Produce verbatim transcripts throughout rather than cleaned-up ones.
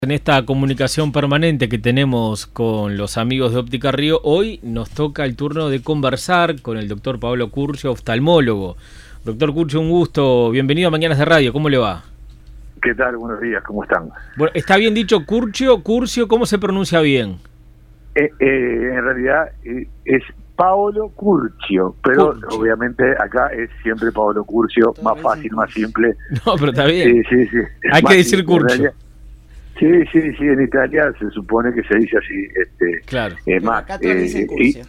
En esta comunicación permanente que tenemos con los amigos de Óptica Río, hoy nos toca el turno de conversar con el doctor Pablo Curcio, oftalmólogo. Doctor Curcio, un gusto, bienvenido a Mañanas de Radio, ¿cómo le va? ¿Qué tal? Buenos días, ¿cómo están? Bueno, ¿está bien dicho Curcio, Curcio? ¿Cómo se pronuncia bien? Eh, eh, en realidad eh, es Paolo Curcio, pero Curcio. Obviamente acá es siempre Paolo Curcio, Todo más fácil, más simple. No, pero está bien. Sí, sí, sí. Hay Más que decir simple, en Curcio. realidad. Sí, sí, sí, en Italia se supone que se dice así. Este, Claro. eh, Pero más, acá todos eh, dicen y Curcio.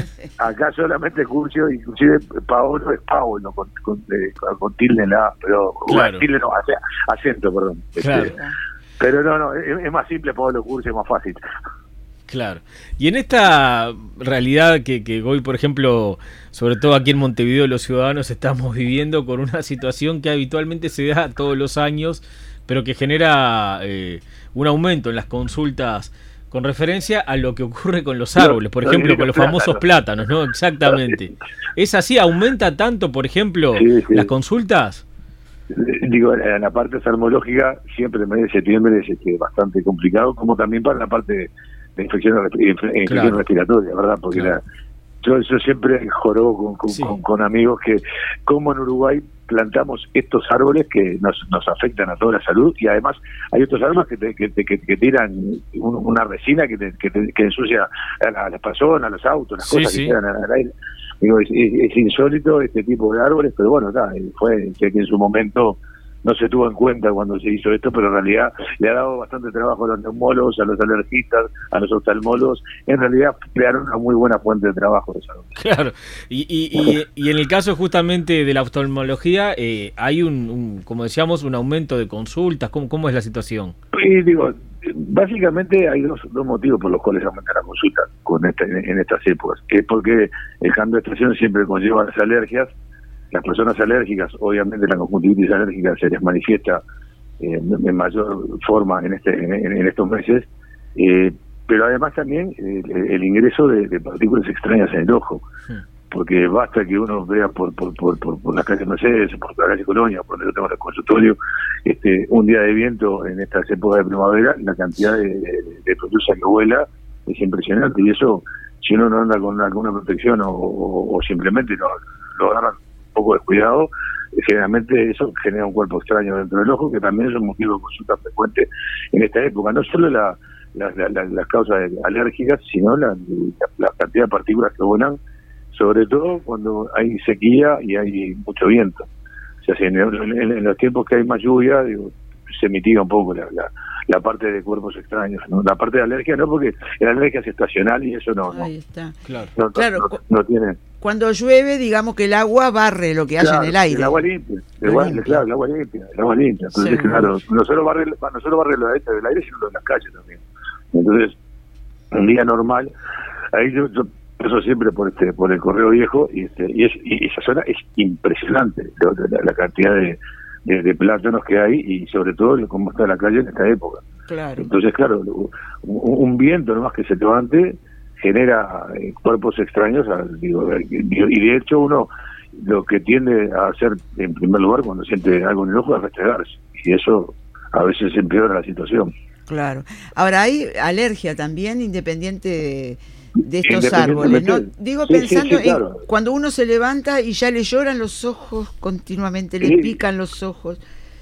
acá solamente Curcio, inclusive Paolo es Paolo, con, con, eh, con tilde en la A, pero Claro. bueno, tilde no, ace- acento, perdón. Este, Claro. pero no, no, es, es más simple Paolo Curcio, es más fácil. Claro. Y en esta realidad que, que hoy, por ejemplo, sobre todo aquí en Montevideo, los ciudadanos estamos viviendo con una situación que habitualmente se da todos los años, pero que genera eh, un aumento en las consultas con referencia a lo que ocurre con los árboles, por Los- ejemplo, los con los plátanos. famosos plátanos, ¿no? Exactamente. ¿Es así? ¿Aumenta tanto, por ejemplo, Sí, sí. las consultas? Digo, en la parte oftalmológica siempre el mes de septiembre es este, bastante complicado, como también para la parte de infecciones, respi- inf- infecciones Claro. respiratorias, ¿verdad? Porque Claro. la- yo, yo siempre jorobo con, con, Sí. con, con amigos que como en Uruguay plantamos estos árboles que nos, nos afectan a toda la salud, y además hay otros árboles que, te- que, te- que, que tiran un- una resina que, te- que, te- que ensucia a, la- a las personas, a los autos, las Sí, cosas sí. que quedan al aire. Digo, es, es- es insólito este tipo de árboles, pero bueno, está, fue sé que en su momento no se tuvo en cuenta cuando se hizo esto, pero en realidad le ha dado bastante trabajo a los neumólogos, a los alergistas, a los oftalmólogos. En realidad crearon una muy buena fuente de trabajo de salud. Claro, y, y, y, y en el caso justamente de la oftalmología, eh, hay un, un, como decíamos, un aumento de consultas. ¿Cómo, cómo es la situación? Y digo, básicamente hay dos, dos motivos por los cuales aumenta la consulta con esta, en, en estas épocas. Es porque el cambio de estación siempre conlleva las alergias. Las personas alérgicas, obviamente la conjuntivitis alérgica se les manifiesta eh, en mayor forma en este en, en estos meses, eh, pero además también eh, el, el ingreso de, de partículas extrañas en el ojo, Sí. porque basta que uno vea por por por, por, por la calle Mercedes, por la calle Colonia, por donde yo tengo el consultorio, este, un día de viento en estas épocas de primavera, la cantidad de, de, de pelusa que vuela es impresionante, y eso, si uno no anda con alguna protección o, o, o simplemente lo, lo agarran un poco descuidado, generalmente eso genera un cuerpo extraño dentro del ojo, que también es un motivo de consulta frecuente en esta época. No solo la, la, la, la, las causas alérgicas, sino la, la, la cantidad de partículas que vuelan, sobre todo cuando hay sequía y hay mucho viento. O sea, si en, en, en los tiempos que hay más lluvia, digo, se mitiga un poco la, la, la parte de cuerpos extraños, ¿no? La parte de alergia no, porque la alergia es estacional y eso no, no, Ahí está. Claro. no, Claro, no, cu- no tiene... Cuando llueve, digamos que el agua barre lo que haya Claro, en el aire. El agua limpia, el Lo agua, limpia. claro, el agua limpia, el agua limpia. Entonces, Sí. claro, no solo barre, no solo barre lo de este del aire, sino lo de las calles también. Entonces, un día normal, ahí yo, yo paso siempre por este, por el Correo Viejo, y este, y, es, y esa zona es impresionante, la, la, la cantidad de, de, de plátanos que hay, y sobre todo cómo está la calle en esta época. Claro. Entonces, claro, un, un viento nomás que se levante genera eh, cuerpos extraños, a- digo, eh, y de hecho uno lo que tiende a hacer en primer lugar cuando siente algo en el ojo es restregarse, y eso a veces empeora la situación. Claro. Ahora, hay alergia también, independiente de, de estos Independientemente- árboles, ¿no? Digo, Sí, sí, pensando sí, claro. en cuando uno se levanta y ya le lloran los ojos continuamente, le Sí. pican los ojos.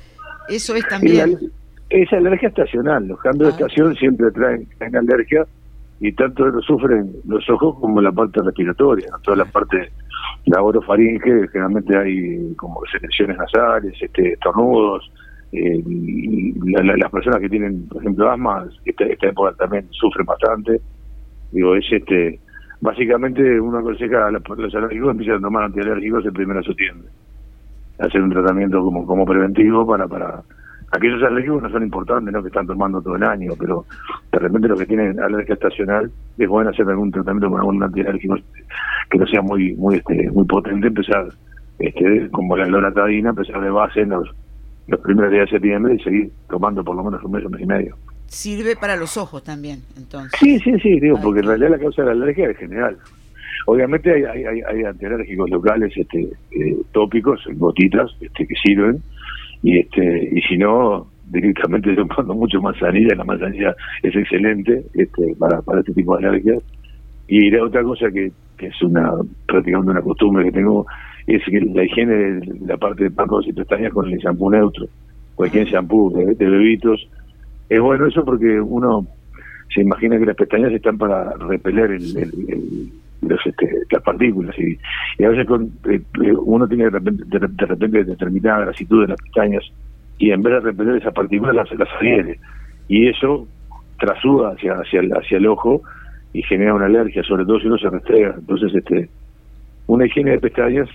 Eso es Y la- también. es alergia estacional, los cambios Ah. de estación siempre traen, traen alergia, y tanto lo sufren los ojos como la parte respiratoria, ¿no? Toda la parte, la orofaringe, generalmente hay como secreciones nasales, este, estornudos, eh, y la- la- las personas que tienen, por ejemplo, asma, esta, esta época también sufren bastante. Digo, es este, básicamente uno aconseja a los, los alérgicos empiezan a tomar antialérgicos el primero de septiembre, hacer un tratamiento como como preventivo para para aquellos alérgicos no son importantes, no que están tomando todo el año, pero de repente los que tienen alergia estacional es bueno hacer algún tratamiento con algún antialérgico que no sea muy muy este muy potente, empezar este como la loratadina, empezar de base en los los primeros días de septiembre y seguir tomando por lo menos un mes, un mes y medio. Sirve para los ojos también, entonces. Sí, sí, sí, digo, Ay, porque en qué- realidad la causa de la alergia es general. Obviamente hay, hay, hay, hay antialérgicos locales, este, eh, tópicos, gotitas, este, que sirven, y este y si no, directamente tomando mucho manzanilla, la manzanilla es excelente este, para, para este tipo de alergias. Y la otra cosa que, que es una prácticamente una costumbre que tengo es que la higiene de la parte de párpados y pestañas con el shampoo neutro, cualquier shampoo de, de bebitos. Es bueno eso porque uno se imagina que las pestañas están para repeler el, el, el, los, este, las partículas y, y a veces con, eh, uno tiene de repente, de, de repente determinada grasitud de las pestañas y en vez de repeler esas partículas las, las adhiere y eso trasuda hacia, hacia, el, hacia el ojo y genera una alergia, sobre todo si uno se restrega. Entonces este una higiene de pestañas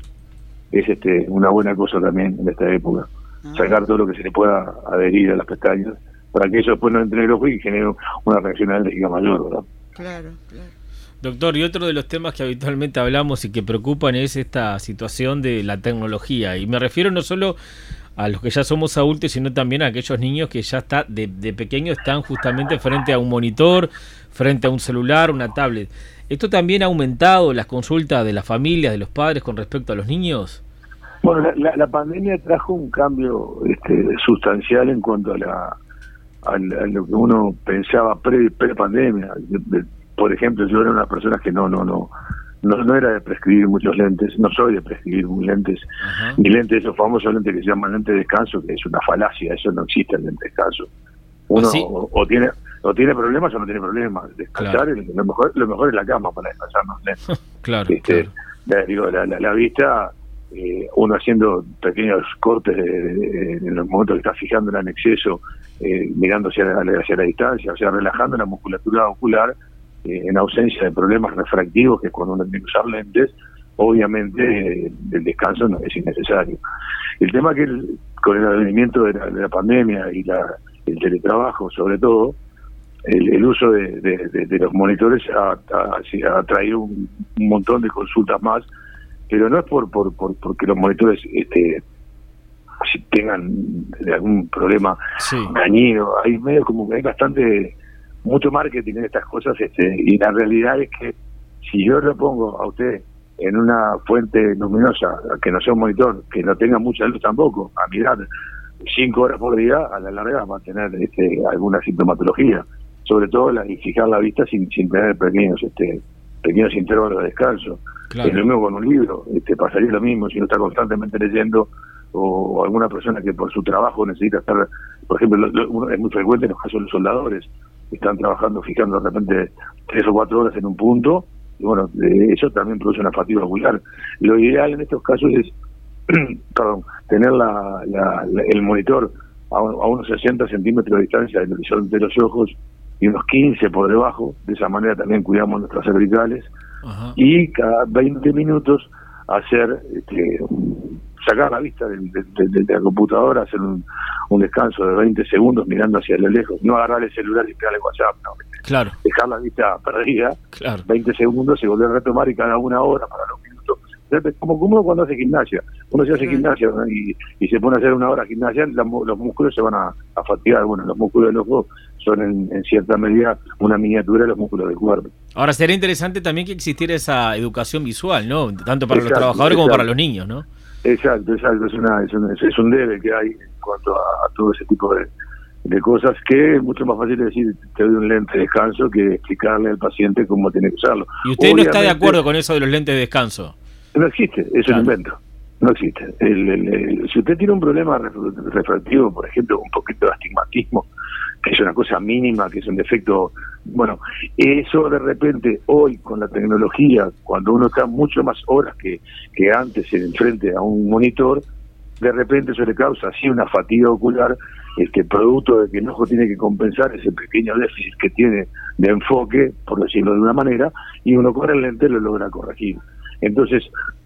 es este una buena cosa también en esta época, sacar todo lo que se le pueda adherir a las pestañas para que eso después no entre en el ojo y genere una reacción alérgica mayor, ¿verdad? Claro, claro. Doctor, y otro de los temas que habitualmente hablamos y que preocupan es esta situación de la tecnología, y me refiero no solo a los que ya somos adultos, sino también a aquellos niños que ya está de, de pequeños están justamente frente a un monitor, frente a un celular, una tablet. ¿Esto también ha aumentado las consultas de las familias, de los padres con respecto a los niños? Bueno, la, la, la pandemia trajo un cambio este, sustancial en cuanto a la A, a lo que uno pensaba pre, pre pandemia. Por ejemplo, yo era una persona que no no no no no era de prescribir muchos lentes, no soy de prescribir lentes, uh-huh. ni lentes, esos famosos lentes que se llaman lentes de descanso, que es una falacia, eso no existe el lente de descanso. Uno ¿Ah, o, o tiene o tiene problemas o no tiene problemas. Descansar, claro. lo mejor lo mejor es la cama para descansar, no lentes. Claro, este, claro. La, digo, la, la, la vista, eh, uno haciendo pequeños cortes de, de, de, en los momentos que está fijándola en exceso, eh, mirando hacia la, hacia la distancia, o sea, relajando la musculatura ocular, eh, en ausencia de problemas refractivos, que es cuando uno tiene que usar lentes, obviamente eh, el descanso no es innecesario. El tema que el, con el advenimiento de la, de la pandemia y la, el teletrabajo, sobre todo, el, el uso de, de, de, de los monitores ha, ha, ha traído un, un montón de consultas más, pero no es por, por, por porque los monitores este, si tengan algún problema sí. dañino. Hay medio como que hay bastante, mucho marketing en estas cosas, este, y la realidad es que si yo le pongo a usted en una fuente luminosa, que no sea un monitor, que no tenga mucha luz tampoco, a mirar cinco horas por día, a la larga va a tener este, alguna sintomatología, sobre todo la, y fijar la vista sin, sin tener pequeños este pequeños intervalos de descanso. Claro. Es lo mismo con un libro, este, pasaría lo mismo si uno está constantemente leyendo, o alguna persona que por su trabajo necesita estar, por ejemplo, lo, lo, es muy frecuente en los casos de los soldadores, están trabajando fijando de repente tres o cuatro horas en un punto, y bueno, eso también produce una fatiga ocular. Lo ideal en estos casos es perdón, tener la, la, la, el monitor a, a unos sesenta centímetros de distancia del horizonte de los ojos y unos quince por debajo, de esa manera también cuidamos nuestras cervicales. Ajá. Y cada veinte minutos hacer este, sacar la vista de, de, de, de la computadora, hacer un, un descanso de veinte segundos mirando hacia lo lejos, no agarrar el celular y pegarle WhatsApp, no. Claro. Dejar la vista perdida, claro. veinte segundos, y volver a retomar, y cada una hora para los minutos. Como uno cuando hace gimnasia, uno se hace uh-huh. gimnasia, ¿no? y, y se pone a hacer una hora de gimnasia, la, los músculos se van a, a fatigar. Bueno, los músculos del ojo son en, en cierta medida una miniatura de los músculos del cuerpo. Ahora sería interesante también que existiera esa educación visual, ¿no? Tanto para exacto, los trabajadores exacto. como para los niños, ¿no? Exacto, exacto, es, una, es, un, es un debe que hay en cuanto a, a todo ese tipo de, de cosas, que es mucho más fácil decir te doy un lente de descanso que explicarle al paciente cómo tiene que usarlo. ¿Y usted Obviamente, no está de acuerdo con eso de los lentes de descanso? No existe, es claro. un invento, no existe. El, el, el, si usted tiene un problema refractivo, por ejemplo, un poquito de astigmatismo, que es una cosa mínima, que es un defecto, bueno, eso de repente hoy con la tecnología, cuando uno está mucho más horas que, que antes en frente a un monitor, de repente eso le causa así una fatiga ocular, este producto de que el ojo tiene que compensar ese pequeño déficit que tiene de enfoque, por decirlo de una manera, y uno con el lente lo logra corregir. Entonces,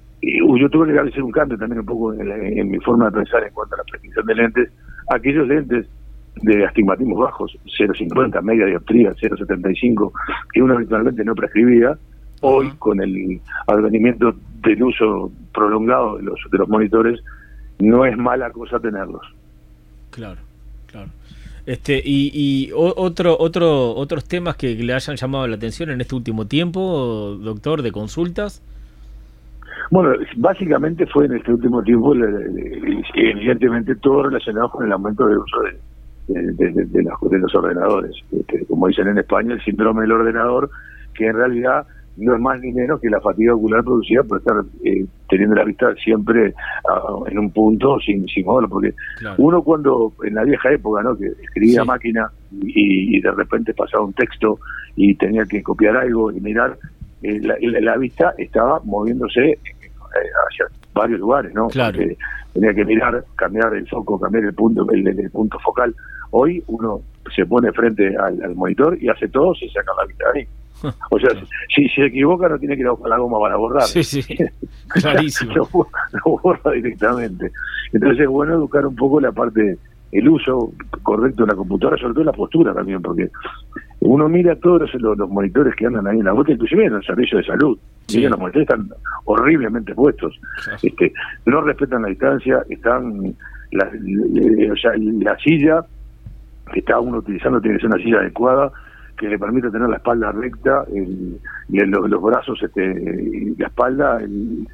yo tuve que hacer un cambio también un poco en, la, en mi forma de pensar en cuanto a la prescripción de lentes. Aquellos lentes de astigmatismos bajos, cero coma cincuenta, media dioptría, cero coma setenta y cinco, que uno habitualmente no prescribía, hoy uh-huh. con el advenimiento del uso prolongado de los, de los monitores, no es mala cosa tenerlos. Claro, claro. Este y, y otro otro otros temas que le hayan llamado la atención en este último tiempo, doctor, de consultas. Bueno, básicamente fue en este último tiempo, evidentemente, todo relacionado con el aumento del uso de, de, de, de, de, los, de los ordenadores. Este, como dicen en España, el síndrome del ordenador, que en realidad no es más ni menos que la fatiga ocular producida por estar eh, teniendo la vista siempre uh, en un punto sin, sin moverlo, porque claro. Uno cuando, en la vieja época, ¿no?, que escribía a sí. máquina y, y de repente pasaba un texto y tenía que copiar algo y mirar, eh, la, la vista estaba moviéndose hacia varios lugares, ¿no? Claro. Porque tenía que mirar, cambiar el foco, cambiar el punto, el, el punto focal. Hoy uno se pone frente al, al monitor y hace todo sin sacar la vista de ahí. O sea, si, si se equivoca no tiene que ir a buscar la goma para borrar. Sí, sí, clarísimo. lo, lo borra directamente. Entonces es bueno educar un poco la parte, el uso correcto de la computadora, sobre todo la postura también, porque uno mira todos los, los monitores que andan ahí en la vuelta, inclusive en el servicio de salud. Sí. Miren, los monitores están horriblemente puestos. Claro. Este, no respetan la distancia, están la, la, o sea, la silla que está uno utilizando tiene que ser una silla adecuada, que le permite tener la espalda recta, el, el, los, los brazos, este, la espalda, el,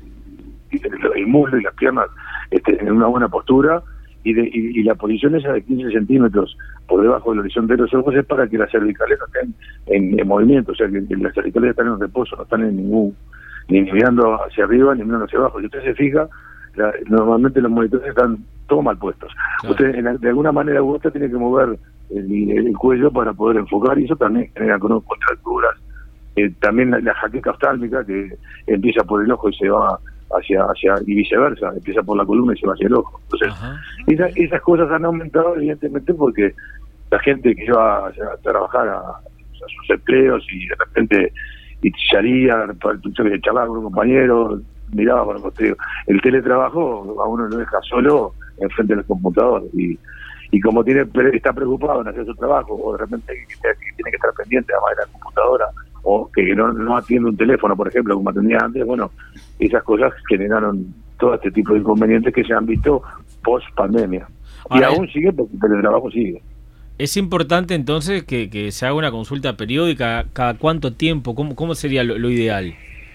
el, el muslo y las piernas este, en una buena postura, y, de, y, y la posición esa de quince centímetros por debajo del horizonte de los ojos es para que las cervicales no estén en, en movimiento, o sea que, que las cervicales están en reposo, no están en ningún, ni mirando hacia arriba ni mirando hacia abajo. Si usted se fija, la, normalmente los monitores están todos mal puestos. Claro. Usted en, de alguna manera u otra tiene que mover el, el cuello para poder enfocar, y eso también genera contracturas. Eh, también la, la jaqueca oftálmica, que empieza por el ojo y se va hacia hacia y viceversa, empieza por la columna y se va hacia el ojo. Entonces, esa, esas cosas han aumentado evidentemente porque la gente que iba a, a trabajar a, a sus empleos y de repente y salía, charlaba con un compañero, miraba por el costado. El teletrabajo a uno lo deja solo enfrente del computador, y y como tiene está preocupado en hacer su trabajo, o de repente que, que tiene que estar pendiente además de la computadora, o que no, no atiende un teléfono, por ejemplo, como atendía antes, bueno, esas cosas generaron todo este tipo de inconvenientes que se han visto post pandemia. Y aún sigue, porque el teletrabajo sigue. Es importante entonces que, que se haga una consulta periódica. ¿Cada cuánto tiempo? ¿Cómo, cómo sería lo, lo ideal?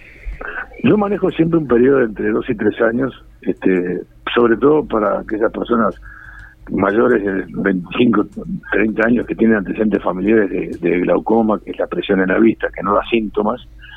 Yo manejo siempre un periodo de entre dos y tres años, este, sobre todo para aquellas personas mayores de veinticinco, treinta años que tienen antecedentes familiares de, de glaucoma, que es la presión en la vista, que no da síntomas,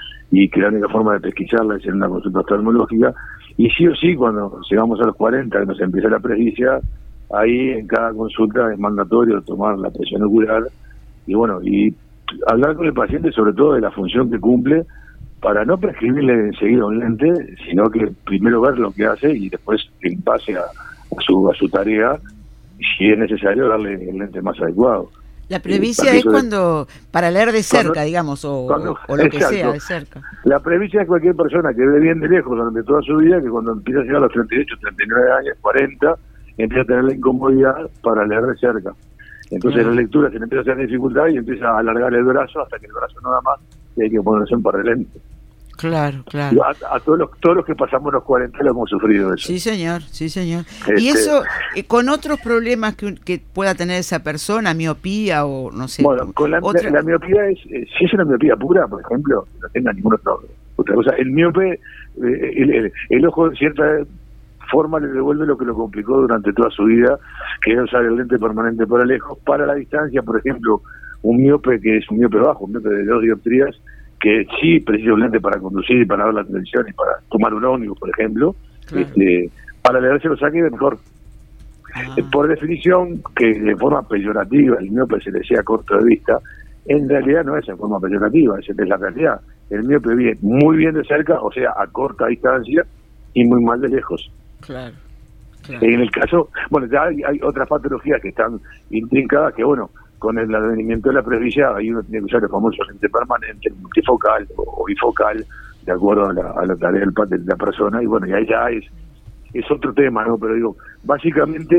y que la única forma de pesquisarla es en una consulta oftalmológica. Y sí o sí, cuando llegamos a los cuarenta, que nos empieza la presbicia, ahí en cada consulta es mandatorio tomar la presión ocular, y bueno, y hablar con el paciente sobre todo de la función que cumple, para no prescribirle enseguida un lente, sino que primero ver lo que hace y después, en base a, a su a su tarea, si es necesario, darle el lente más adecuado. La presbicia eh, es cuando, para leer de cerca, cuando, digamos, o, cuando, o lo exacto. que sea, de cerca. La presbicia es cualquier persona que ve bien de lejos durante toda su vida, que cuando empieza a llegar a los treinta y ocho, treinta y nueve años, cuarenta, empieza a tener la incomodidad para leer de cerca. Entonces claro. La lectura se le empieza a hacer dificultad y empieza a alargar el brazo hasta que el brazo no da más y hay que ponerse un par de lentes. Claro, claro. A, a todos los todos los que pasamos los cuarenta lo hemos sufrido eso. Sí, señor, sí, señor. Este, y eso, eh, con otros problemas que, que pueda tener esa persona, miopía o no sé. Bueno, con la, otra... la, la miopía es, eh, si es una miopía pura, por ejemplo, no tenga ninguna otra, otra cosa. El miope, eh, el, el, el ojo de cierta forma le devuelve lo que lo complicó durante toda su vida, que es usar el lente permanente para lejos. Para la distancia, por ejemplo, un miope que es un miope bajo, un miope de dos dioptrías, que sí precisa un lente para conducir y para ver la televisión y para tomar un ómnibus, por ejemplo, claro. este, para leerse lo saque mejor. Ah. Por definición, que de forma peyorativa el miope se le sea corto de vista, en realidad no es en forma peyorativa, esa es la realidad. El miope viene muy bien de cerca, o sea, a corta distancia, y muy mal de lejos. Claro. Claro. En el caso, bueno, ya hay, hay otras patologías que están intrincadas, que bueno, con el advenimiento de la presbicia, ahí uno tiene que usar el famoso lente permanente, multifocal o bifocal, de acuerdo a la, a la tarea del, de la persona, y bueno, y ahí ya es, es otro tema, ¿no? Pero digo, básicamente,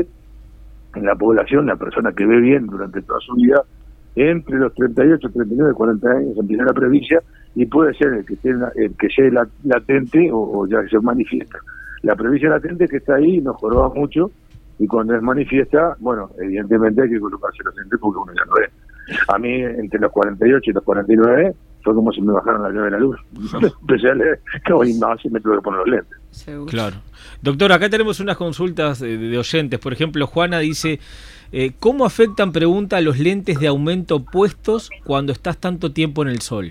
en la población, la persona que ve bien durante toda su vida, entre los treinta y ocho, treinta y nueve, cuarenta años empieza la presbicia, y puede ser el que esté el que sea latente o, o ya que se manifiesta. La presbicia latente que está ahí nos joroba mucho, y cuando es manifiesta, bueno, evidentemente hay que colocarse los lentes porque uno ya no ve. A mí, entre los cuarenta y ocho y los cuarenta y nueve, fue como si me bajaran la llave de la luz. Empecé a leer, y más y me tuve que poner los lentes. Seguro. Claro. Doctor, acá tenemos unas consultas de, de oyentes. Por ejemplo, Juana dice, Eh, ¿Cómo afectan, pregunta, los lentes de aumento puestos cuando estás tanto tiempo en el sol?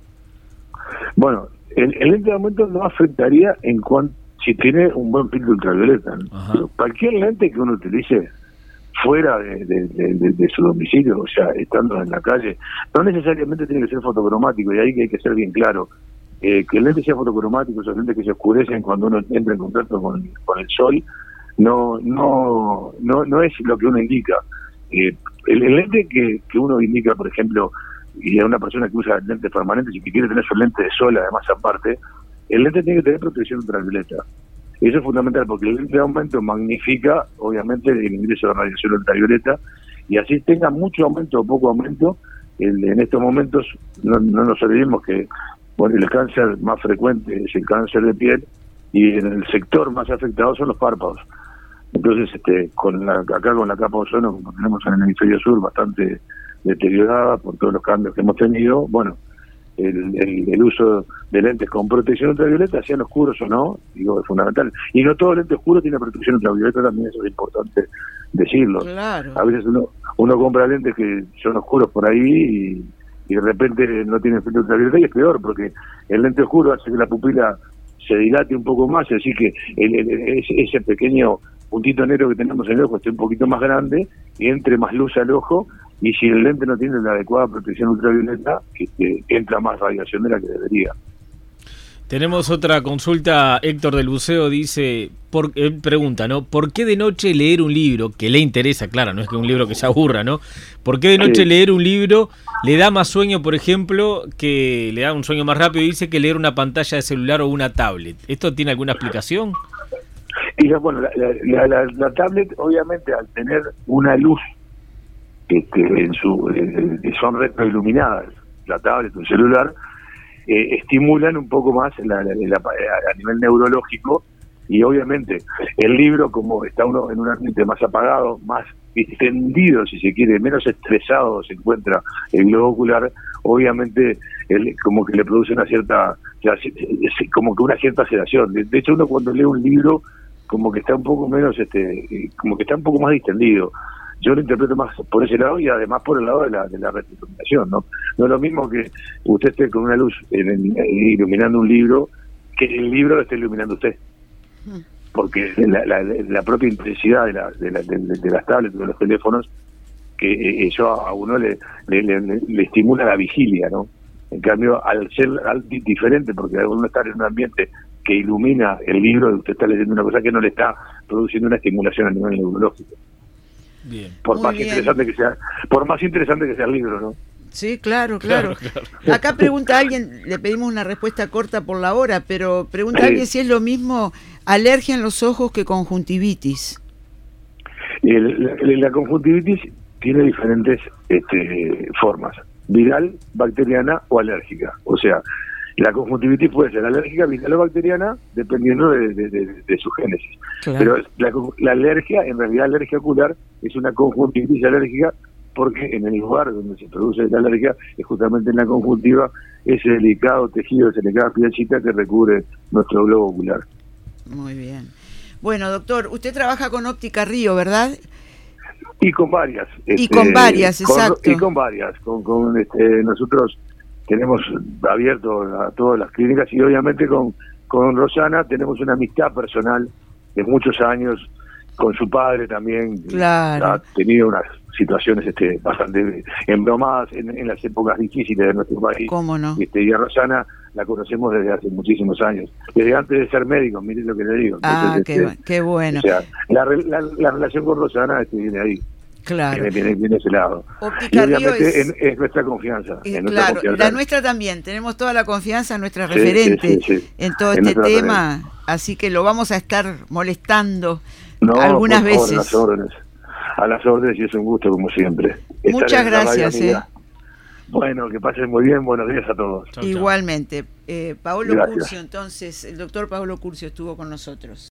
Bueno, el, el lente de aumento no afectaría en cuanto si tiene un buen filtro ultravioleta, ¿no? Cualquier lente que uno utilice fuera de, de, de, de, de su domicilio, o sea, estando en la calle, no necesariamente tiene que ser fotocromático, y ahí que hay que ser bien claro. Eh, que el lente sea fotocromático, esos lentes que se oscurecen cuando uno entra en contacto con, con el sol, no no no no es lo que uno indica. Eh, el, el lente que, que uno indica, por ejemplo, y a una persona que usa lentes permanentes y que quiere tener su lente de sol, además aparte, el lente tiene que tener protección ultravioleta. Eso es fundamental, porque el lente de aumento magnifica, obviamente, el ingreso de radiación ultravioleta, y así tenga mucho aumento o poco aumento. El, en estos momentos, no, no nos olvidemos que bueno, el cáncer más frecuente es el cáncer de piel, y en el sector más afectado son los párpados. Entonces, este, con la, acá con la capa de ozono, como tenemos en el hemisferio sur, bastante deteriorada por todos los cambios que hemos tenido, bueno, el, el, el uso de lentes con protección ultravioleta, sean oscuros o no, digo, es fundamental. Y no todo lente oscuro tiene protección ultravioleta, también eso es importante decirlo. Claro. A veces uno, uno compra lentes que son oscuros por ahí y, y de repente no tienen filtro ultravioleta, y es peor, porque el lente oscuro hace que la pupila se dilate un poco más, así que el, el, ese, ese pequeño puntito negro que tenemos en el ojo esté un poquito más grande y entre más luz al ojo, y si el lente no tiene la adecuada protección ultravioleta, que, que entra más radiación de la que debería. Tenemos otra consulta. Héctor del Buceo dice, por, él pregunta, ¿no? ¿Por qué de noche leer un libro que le interesa? Claro, no es que un libro que se aburra, ¿no? ¿Por qué de noche sí. leer un libro le da más sueño, por ejemplo, que le da un sueño más rápido, dice, que leer una pantalla de celular o una tablet? ¿Esto tiene alguna explicación? Y la, bueno, la, la, la, la tablet, obviamente, al tener una luz este, en su eh, son retroiluminadas, la tablet o el celular, eh, estimulan un poco más la, la, la, a nivel neurológico, y obviamente el libro, como está uno en un ambiente más apagado, más distendido, si se quiere, menos estresado se encuentra el globo ocular, obviamente él como que le produce una cierta, como que una cierta sedación. De, de hecho, uno cuando lee un libro como que está un poco menos, este, como que está un poco más distendido. Yo lo interpreto más por ese lado, y además por el lado de la de la retroiluminación, ¿no? No es lo mismo que usted esté con una luz en, en, iluminando un libro, que el libro lo esté iluminando usted. Porque la, la, la propia intensidad de, la, de, la, de, de las tablets, de los teléfonos, que eso a uno le, le, le, le estimula la vigilia, ¿no? En cambio, al ser al, diferente, porque uno está en un ambiente que ilumina el libro, usted está leyendo una cosa que no le está produciendo una estimulación a nivel neurológico. Bien. Por Muy más bien. interesante que sea, por más interesante que sea el libro, ¿no? Sí, claro, claro, Claro, claro. Acá pregunta alguien, le pedimos una respuesta corta por la hora, pero pregunta Sí. alguien si es lo mismo alergia en los ojos que conjuntivitis. El, la, la conjuntivitis tiene diferentes este, formas: viral, bacteriana o alérgica. O sea, la conjuntivitis puede ser alérgica, viral o bacteriana, dependiendo de, de, de, de su génesis. Claro. Pero la, la alergia, en realidad, alergia ocular es una conjuntivitis alérgica, porque en el lugar donde se produce la alergia es justamente en la conjuntiva, ese delicado tejido, esa delicada pielcita que recubre nuestro globo ocular. Muy bien. Bueno, doctor, usted trabaja con Óptica Río, ¿verdad? Y con varias. Y este, con varias, con, exacto. Y con varias. Con, con este, nosotros tenemos abierto a todas las clínicas, y obviamente con, con Rosana tenemos una amistad personal de muchos años, con su padre también. Claro. Ha tenido unas situaciones este, bastante embromadas en, en las épocas difíciles de nuestro país. ¿Cómo no? Este, y a Rosana la conocemos desde hace muchísimos años, desde antes de ser médico, miren lo que le digo. Ah, Entonces, qué, este, qué bueno. O sea, la, la, la relación con Rosana este, viene ahí. Claro. Viene, viene, viene ese lado. Óptica Y obviamente Río es, es, es nuestra confianza. es es nuestra claro, confianza. la nuestra también. Tenemos toda la confianza en nuestra Sí, referente sí, sí, sí. en todo Es este nuestra tema, así que lo vamos a estar molestando No, algunas por favor, veces. a las órdenes. A las órdenes, y es un gusto como siempre. Muchas Estar en la radio gracias, amiga. Bueno, que pasen muy bien, buenos días a todos. Chau, chau. Igualmente. Eh, Paolo Gracias. Curcio, entonces, el doctor Paolo Curcio estuvo con nosotros.